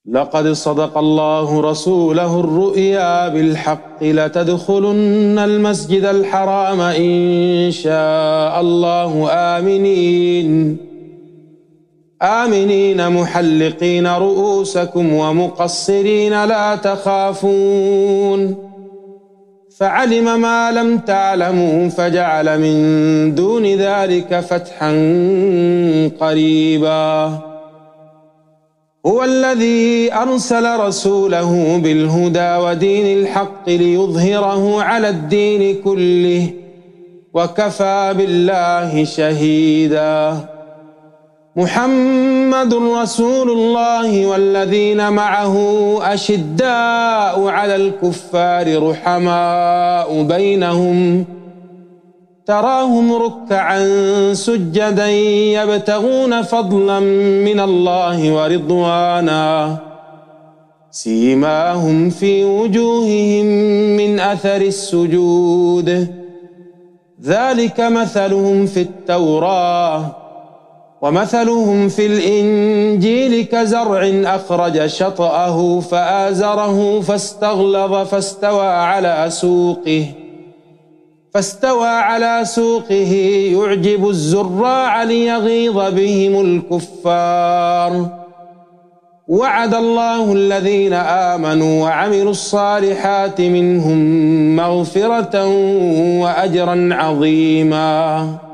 لقد صدق الله رسوله الرؤيا بالحق لتدخلن المسجد الحرام إن شاء الله آمنين محلقين رؤوسكم ومقصرين لا تخافون فعلم ما لم تعلموا فجعل من دون ذلك فتحا قريبا. هو الذي أرسل رسوله بالهدى ودين الحق ليظهره على الدين كله وكفى بالله شهيدا. محمد رسول الله والذين معه أشداء على الكفار رحماء بينهم تراهم ركعا سجدا يبتغون فضلا من الله ورضوانا سيماهم في وجوههم من أثر السجود ذلك مثلهم في التوراة ومثلهم في الإنجيل كزرع أخرج شطأه فآزره فاستغلظ فاستوى على سوقه يعجب الزراع ليغيظ بهم الكفار. وعد الله الذين آمنوا وعملوا الصالحات منهم مغفرة وأجرا عظيما.